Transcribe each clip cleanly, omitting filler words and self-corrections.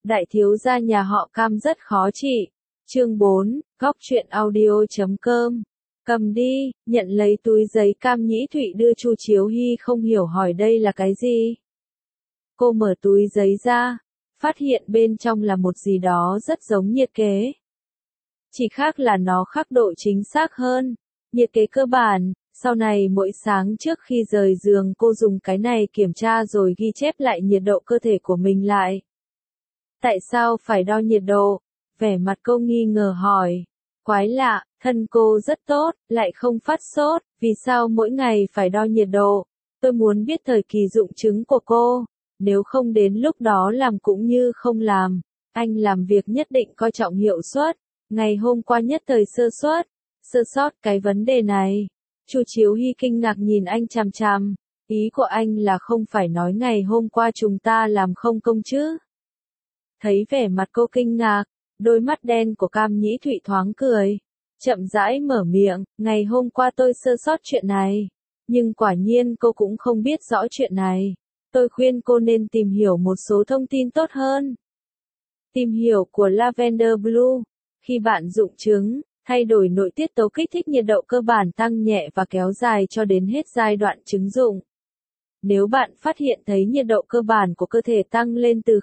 Đại thiếu gia nhà họ Cam rất khó trị. Chương 4, góc truyện audio.com. Cầm đi, nhận lấy túi giấy Cam Nhĩ Thụy đưa Chu Chiếu Hy không hiểu hỏi đây là cái gì. Cô mở túi giấy ra, phát hiện bên trong là một gì đó rất giống nhiệt kế. Chỉ khác là nó khắc độ chính xác hơn. Nhiệt kế cơ bản, sau này mỗi sáng trước khi rời giường cô dùng cái này kiểm tra rồi ghi chép lại nhiệt độ cơ thể của mình lại. Tại sao phải đo nhiệt độ? Vẻ mặt cô nghi ngờ hỏi. Quái lạ, thân cô rất tốt, lại không phát sốt, vì sao mỗi ngày phải đo nhiệt độ? Tôi muốn biết thời kỳ dụng trứng của cô, nếu không đến lúc đó làm cũng như không làm. Anh làm việc nhất định coi trọng hiệu suất, ngày hôm qua nhất thời sơ sót cái vấn đề này. Chu Chiếu Hy kinh ngạc nhìn anh chằm chằm, ý của anh là không phải nói ngày hôm qua chúng ta làm không công chứ? Thấy vẻ mặt cô kinh ngạc, đôi mắt đen của Cam Nhĩ Thụy thoáng cười, chậm rãi mở miệng, ngày hôm qua tôi sơ sót chuyện này, nhưng quả nhiên cô cũng không biết rõ chuyện này. Tôi khuyên cô nên tìm hiểu một số thông tin tốt hơn. Tìm hiểu của Lavender Blue, khi bạn dụng trứng, thay đổi nội tiết tố kích thích nhiệt độ cơ bản tăng nhẹ và kéo dài cho đến hết giai đoạn trứng dụng. Nếu bạn phát hiện thấy nhiệt độ cơ bản của cơ thể tăng lên từ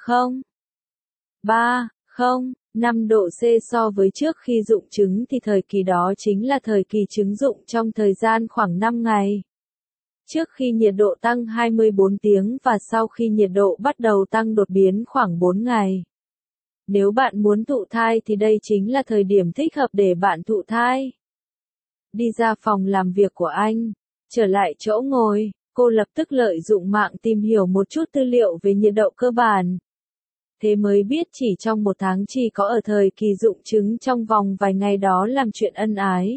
0,5 độ C so với trước khi dụng trứng thì thời kỳ đó chính là thời kỳ trứng dụng trong thời gian khoảng 5 ngày. Trước khi nhiệt độ tăng 24 tiếng và sau khi nhiệt độ bắt đầu tăng đột biến khoảng 4 ngày. Nếu bạn muốn thụ thai thì đây chính là thời điểm thích hợp để bạn thụ thai. Đi ra phòng làm việc của anh, trở lại chỗ ngồi, cô lập tức lợi dụng mạng tìm hiểu một chút tư liệu về nhiệt độ cơ bản. Thế mới biết chỉ trong một tháng chỉ có ở thời kỳ dụng trứng trong vòng vài ngày đó làm chuyện ân ái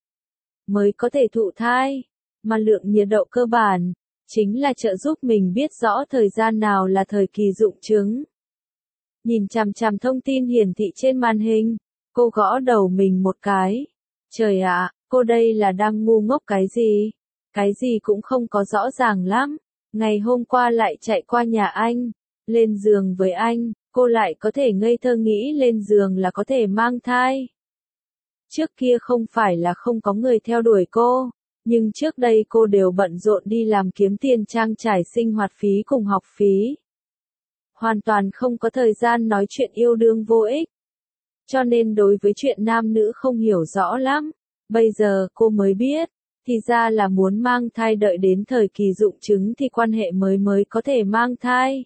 mới có thể thụ thai, mà lượng nhiệt độ cơ bản chính là trợ giúp mình biết rõ thời gian nào là thời kỳ dụng trứng. Nhìn chằm chằm thông tin hiển thị trên màn hình, cô gõ đầu mình một cái. Trời ạ, cô đây là đang ngu ngốc cái gì? Cái gì cũng không có rõ ràng lắm. Ngày hôm qua lại chạy qua nhà anh, lên giường với anh, cô lại có thể ngây thơ nghĩ lên giường là có thể mang thai. Trước kia không phải là không có người theo đuổi cô, nhưng trước đây cô đều bận rộn đi làm kiếm tiền trang trải sinh hoạt phí cùng học phí. Hoàn toàn không có thời gian nói chuyện yêu đương vô ích. Cho nên đối với chuyện nam nữ không hiểu rõ lắm. Bây giờ cô mới biết, thì ra là muốn mang thai đợi đến thời kỳ dụng trứng thì quan hệ mới có thể mang thai.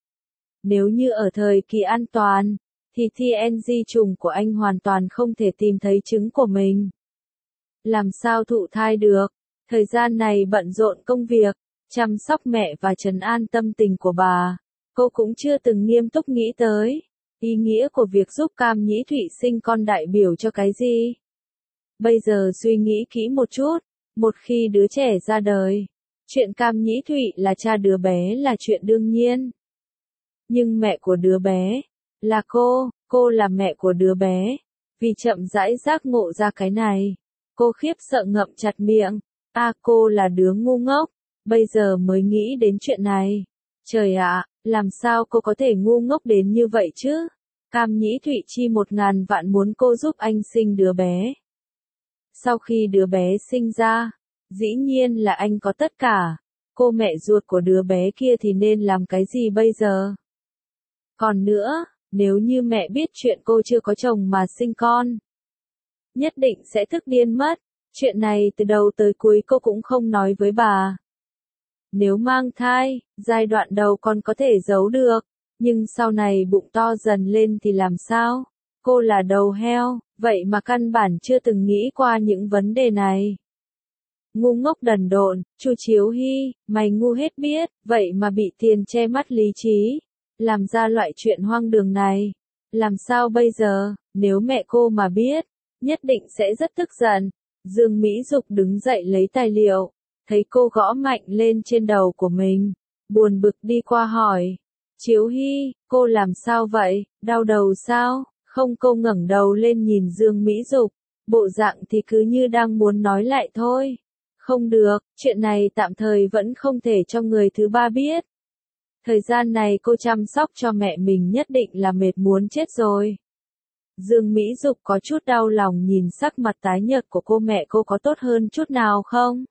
Nếu như ở thời kỳ an toàn, thì TNG trùng của anh hoàn toàn không thể tìm thấy trứng của mình. Làm sao thụ thai được? Thời gian này bận rộn công việc, chăm sóc mẹ và trấn an tâm tình của bà. Cô cũng chưa từng nghiêm túc nghĩ tới ý nghĩa của việc giúp Cam Nhĩ Thụy sinh con đại biểu cho cái gì. Bây giờ suy nghĩ kỹ một chút, một khi đứa trẻ ra đời, chuyện Cam Nhĩ Thụy là cha đứa bé là chuyện đương nhiên. Nhưng mẹ của đứa bé là cô là mẹ của đứa bé. Vì chậm rãi giác ngộ ra cái này, cô khiếp sợ ngậm chặt miệng. Cô là đứa ngu ngốc, bây giờ mới nghĩ đến chuyện này. Trời ạ, làm sao cô có thể ngu ngốc đến như vậy chứ? Cam Nhĩ Thụy chi 1.000 vạn muốn cô giúp anh sinh đứa bé. Sau khi đứa bé sinh ra, dĩ nhiên là anh có tất cả. Cô mẹ ruột của đứa bé kia thì nên làm cái gì bây giờ? Còn nữa, nếu như mẹ biết chuyện cô chưa có chồng mà sinh con, nhất định sẽ tức điên mất. Chuyện này từ đầu tới cuối cô cũng không nói với bà. Nếu mang thai, giai đoạn đầu còn có thể giấu được, nhưng sau này bụng to dần lên thì làm sao? Cô là đầu heo, vậy mà căn bản chưa từng nghĩ qua những vấn đề này. Ngu ngốc đần độn, Chu Chiếu Hy, mày ngu hết biết, vậy mà bị tiền che mắt lý trí, làm ra loại chuyện hoang đường này. Làm sao bây giờ, nếu mẹ cô mà biết, nhất định sẽ rất tức giận. Dương Mỹ Dục đứng dậy lấy tài liệu, thấy cô gõ mạnh lên trên đầu của mình, buồn bực đi qua hỏi. Chiếu Hy, cô làm sao vậy, đau đầu sao? Không, cô ngẩng đầu lên nhìn Dương Mỹ Dục, bộ dạng thì cứ như đang muốn nói lại thôi. Không được, chuyện này tạm thời vẫn không thể cho người thứ ba biết. Thời gian này cô chăm sóc cho mẹ mình nhất định là mệt muốn chết rồi. Dương Mỹ Dục có chút đau lòng nhìn sắc mặt tái nhợt của cô, mẹ cô có tốt hơn chút nào không?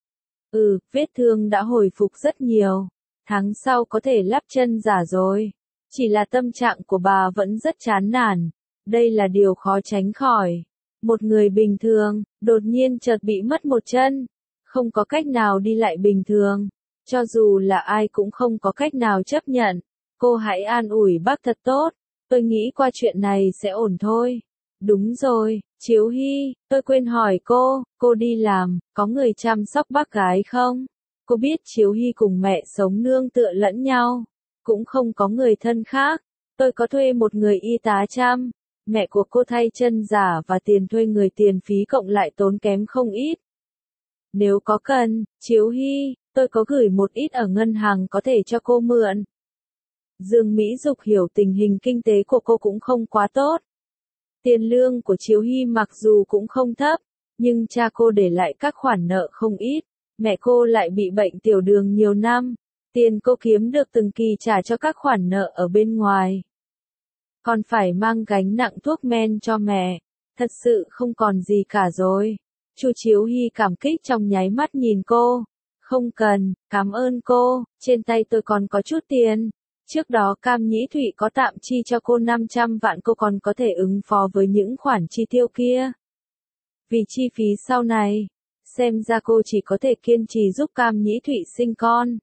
Vết thương đã hồi phục rất nhiều. Tháng sau có thể lắp chân giả rồi. Chỉ là tâm trạng của bà vẫn rất chán nản. Đây là điều khó tránh khỏi. Một người bình thường, đột nhiên chợt bị mất một chân. Không có cách nào đi lại bình thường. Cho dù là ai cũng không có cách nào chấp nhận. Cô hãy an ủi bác thật tốt. Tôi nghĩ qua chuyện này sẽ ổn thôi. Đúng rồi, Chiếu Hy, tôi quên hỏi cô đi làm, có người chăm sóc bác gái không? Cô biết Chiếu Hy cùng mẹ sống nương tựa lẫn nhau, cũng không có người thân khác. Tôi có thuê một người y tá chăm, mẹ của cô thay chân giả và tiền thuê người tiền phí cộng lại tốn kém không ít. Nếu có cần, Chiếu Hy, tôi có gửi một ít ở ngân hàng có thể cho cô mượn. Dương Mỹ Dục hiểu tình hình kinh tế của cô cũng không quá tốt. Tiền lương của Chiếu Hy mặc dù cũng không thấp, nhưng cha cô để lại các khoản nợ không ít. Mẹ cô lại bị bệnh tiểu đường nhiều năm. Tiền cô kiếm được từng kỳ trả cho các khoản nợ ở bên ngoài. Còn phải mang gánh nặng thuốc men cho mẹ. Thật sự không còn gì cả rồi. Chu Chiếu Hy cảm kích trong nháy mắt nhìn cô. Không cần, cảm ơn cô, trên tay tôi còn có chút tiền. Trước đó Cam Nhĩ Thụy có tạm chi cho cô 500 vạn, cô còn có thể ứng phó với những khoản chi tiêu kia. Vì chi phí sau này, xem ra cô chỉ có thể kiên trì giúp Cam Nhĩ Thụy sinh con.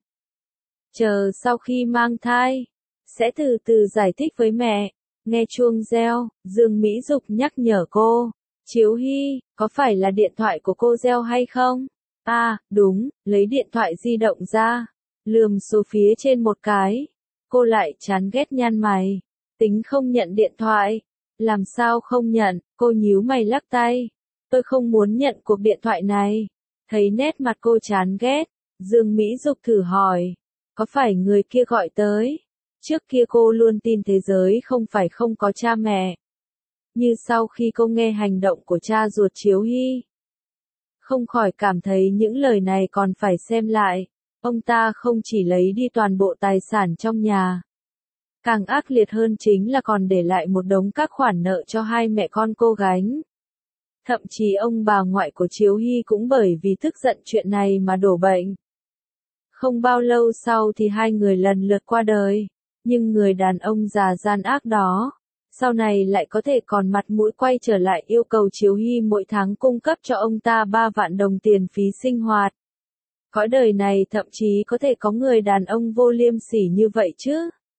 Chờ sau khi mang thai, sẽ từ từ giải thích với mẹ. Nghe chuông reo, Dương Mỹ Dục nhắc nhở cô. Chiếu Hy, có phải là điện thoại của cô reo hay không? Đúng, lấy điện thoại di động ra, lườm số phía trên một cái. Cô lại chán ghét nhăn mày, tính không nhận điện thoại. Làm sao không nhận, cô nhíu mày lắc tay. Tôi không muốn nhận cuộc điện thoại này. Thấy nét mặt cô chán ghét, Dương Mỹ Dục thử hỏi. Có phải người kia gọi tới? Trước kia cô luôn tin thế giới không phải không có cha mẹ. Như sau khi cô nghe hành động của cha ruột Chiếu Hy, không khỏi cảm thấy những lời này còn phải xem lại. Ông ta không chỉ lấy đi toàn bộ tài sản trong nhà. Càng ác liệt hơn chính là còn để lại một đống các khoản nợ cho hai mẹ con cô gánh. Thậm chí ông bà ngoại của Chiếu Hy cũng bởi vì tức giận chuyện này mà đổ bệnh. Không bao lâu sau thì hai người lần lượt qua đời. Nhưng người đàn ông già gian ác đó, sau này lại có thể còn mặt mũi quay trở lại yêu cầu Chiếu Hy mỗi tháng cung cấp cho ông ta 3 vạn đồng tiền phí sinh hoạt. Cõi đời này thậm chí có thể có người đàn ông vô liêm sỉ như vậy chứ.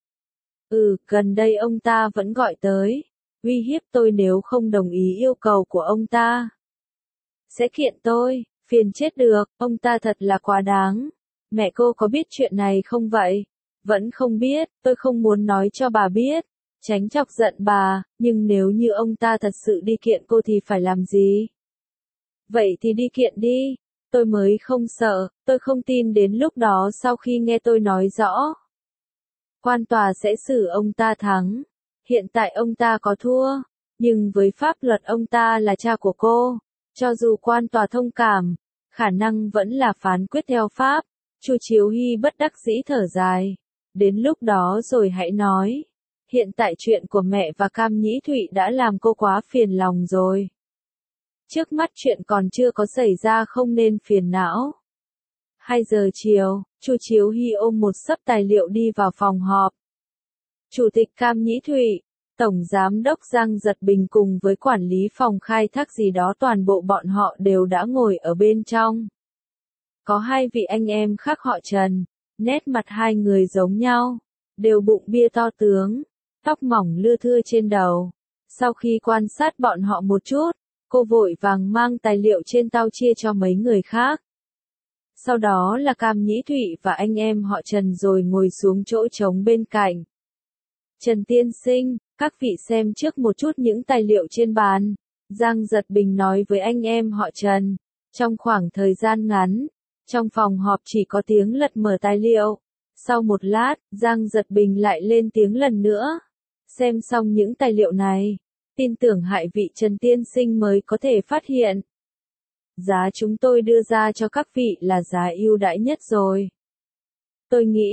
Gần đây ông ta vẫn gọi tới, uy hiếp tôi nếu không đồng ý yêu cầu của ông ta. Sẽ kiện tôi, phiền chết được, ông ta thật là quá đáng. Mẹ cô có biết chuyện này không vậy? Vẫn không biết, tôi không muốn nói cho bà biết, tránh chọc giận bà, nhưng nếu như ông ta thật sự đi kiện cô thì phải làm gì? Vậy thì đi kiện đi, tôi mới không sợ, tôi không tin đến lúc đó sau khi nghe tôi nói rõ. Quan tòa sẽ xử ông ta thắng, hiện tại ông ta có thua, nhưng với pháp luật ông ta là cha của cô, cho dù quan tòa thông cảm, khả năng vẫn là phán quyết theo pháp. Chu Chiếu Hy bất đắc dĩ thở dài. Đến lúc đó rồi hãy nói. Hiện tại chuyện của mẹ và Cam Nhĩ Thụy đã làm cô quá phiền lòng rồi. Trước mắt chuyện còn chưa có xảy ra không nên phiền não. 2 giờ chiều, Chu Chiếu Hy ôm một xấp tài liệu đi vào phòng họp. Chủ tịch Cam Nhĩ Thụy, Tổng Giám đốc Giang Giật Bình cùng với quản lý phòng khai thác gì đó toàn bộ bọn họ đều đã ngồi ở bên trong. Có 2 vị anh em khác họ Trần, nét mặt hai người giống nhau, đều bụng bia to tướng, tóc mỏng lưa thưa trên đầu. Sau khi quan sát bọn họ một chút, cô vội vàng mang tài liệu trên tao chia cho mấy người khác. Sau đó là Cam Nhĩ Thụy và anh em họ Trần rồi ngồi xuống chỗ trống bên cạnh. Trần tiên sinh, các vị xem trước một chút những tài liệu trên bàn. Giang Giật Bình nói với anh em họ Trần. Trong khoảng thời gian ngắn, trong phòng họp chỉ có tiếng lật mở tài liệu. Sau một lát, Giang Giật Bình lại lên tiếng lần nữa. Xem xong những tài liệu này, tin tưởng hai vị Trần tiên sinh mới có thể phát hiện. Giá chúng tôi đưa ra cho các vị là giá ưu đãi nhất rồi. Tôi nghĩ,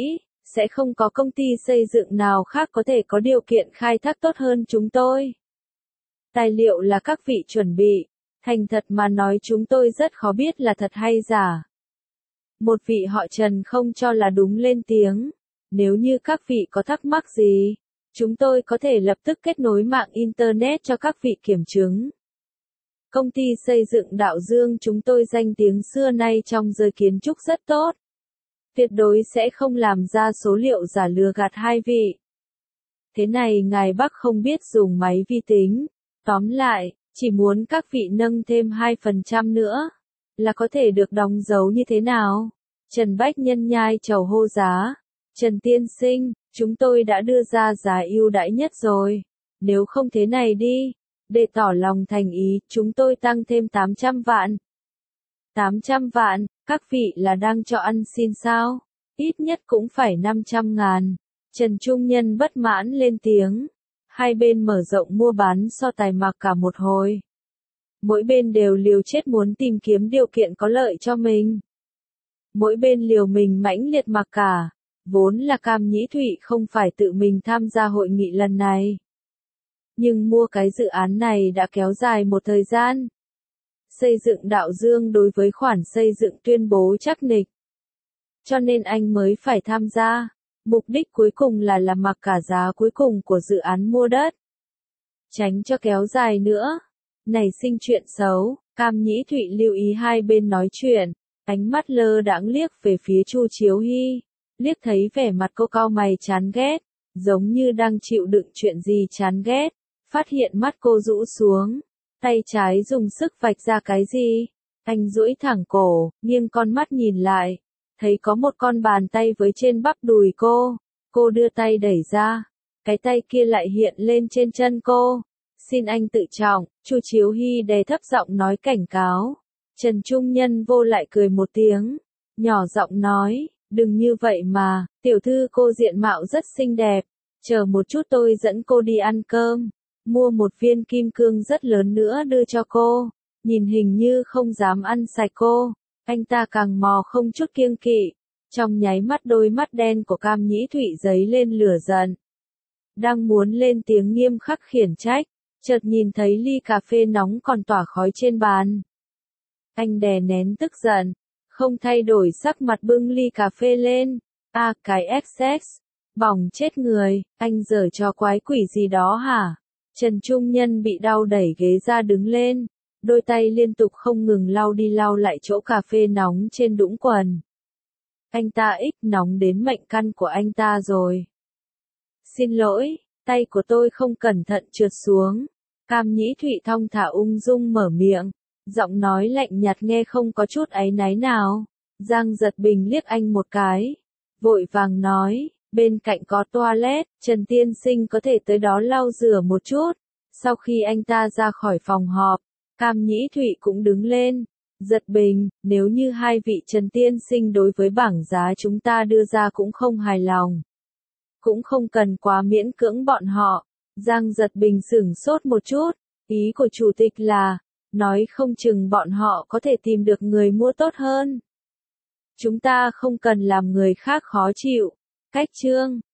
sẽ không có công ty xây dựng nào khác có thể có điều kiện khai thác tốt hơn chúng tôi. Tài liệu là các vị chuẩn bị, thành thật mà nói chúng tôi rất khó biết là thật hay giả. Một vị họ Trần không cho là đúng lên tiếng. Nếu như các vị có thắc mắc gì, chúng tôi có thể lập tức kết nối mạng Internet cho các vị kiểm chứng. Công ty xây dựng Đạo Dương chúng tôi danh tiếng xưa nay trong giới kiến trúc rất tốt. Tuyệt đối sẽ không làm ra số liệu giả lừa gạt hai vị. Thế này ngài Bắc không biết dùng máy vi tính. Tóm lại, chỉ muốn các vị nâng thêm 2% nữa, là có thể được đóng dấu như thế nào? Trần Bách Nhân nhai trầu hô giá. Trần tiên sinh, chúng tôi đã đưa ra giá ưu đãi nhất rồi. Nếu không thế này đi, để tỏ lòng thành ý, chúng tôi tăng thêm 800 vạn. 800 vạn, các vị là đang cho ăn xin sao? Ít nhất cũng phải 500.000. Trần Trung Nhân bất mãn lên tiếng. Hai bên mở rộng mua bán so tài mặc cả một hồi. Mỗi bên đều liều chết muốn tìm kiếm điều kiện có lợi cho mình. Mỗi bên liều mình mãnh liệt mặc cả. Vốn là Cam Nhĩ Thụy không phải tự mình tham gia hội nghị lần này. Nhưng mua cái dự án này đã kéo dài một thời gian. Xây dựng Đạo Dương đối với khoản xây dựng tuyên bố chắc nịch. Cho nên anh mới phải tham gia. Mục đích cuối cùng là mặc cả giá cuối cùng của dự án mua đất. Tránh cho kéo dài nữa. Nảy sinh chuyện xấu, Cam Nhĩ Thụy lưu ý hai bên nói chuyện. Ánh mắt lơ đãng liếc về phía Chu Chiếu Hy. Liếc thấy vẻ mặt cô cau mày chán ghét. Giống như đang chịu đựng chuyện gì chán ghét. Phát hiện mắt cô rũ xuống. Tay trái dùng sức vạch ra cái gì. Anh duỗi thẳng cổ, nghiêng con mắt nhìn lại. Thấy có một con bàn tay với trên bắp đùi cô. Cô đưa tay đẩy ra. Cái tay kia lại hiện lên trên chân cô. Xin anh tự trọng, Chu Chiếu Hy đè thấp giọng nói cảnh cáo. Trần Trung Nhân vô lại cười một tiếng. Nhỏ giọng nói, đừng như vậy mà, tiểu thư cô diện mạo rất xinh đẹp. Chờ một chút tôi dẫn cô đi ăn cơm. Mua một viên kim cương rất lớn nữa đưa cho cô. Nhìn hình như không dám ăn sạch cô. Anh ta càng mò không chút kiêng kỵ. Trong nháy mắt đôi mắt đen của Cam Nhĩ Thụy giấy lên lửa giận. Đang muốn lên tiếng nghiêm khắc khiển trách. Chợt nhìn thấy ly cà phê nóng còn tỏa khói trên bàn. Anh đè nén tức giận. Không thay đổi sắc mặt bưng ly cà phê lên. Cái XX. Bỏng chết người. Anh giở trò quái quỷ gì đó hả? Trần Trung Nhân bị đau đẩy ghế ra đứng lên. Đôi tay liên tục không ngừng lau đi lau lại chỗ cà phê nóng trên đũng quần. Anh ta nóng đến mệnh căn của anh ta rồi. Xin lỗi, tay của tôi không cẩn thận trượt xuống. Cam Nhĩ Thụy thong thả ung dung mở miệng. Giọng nói lạnh nhạt nghe không có chút áy náy nào. Giang Giật Bình liếc anh một cái. Vội vàng nói, bên cạnh có toilet, Trần tiên sinh có thể tới đó lau rửa một chút. Sau khi anh ta ra khỏi phòng họp, Cam Nhĩ Thụy cũng đứng lên. Giật Bình, nếu như hai vị Trần tiên sinh đối với bảng giá chúng ta đưa ra cũng không hài lòng. Cũng không cần quá miễn cưỡng bọn họ. Giang Giật Bình sửng sốt một chút. Ý của chủ tịch là, nói không chừng bọn họ có thể tìm được người mua tốt hơn. Chúng ta không cần làm người khác khó chịu. Cách chương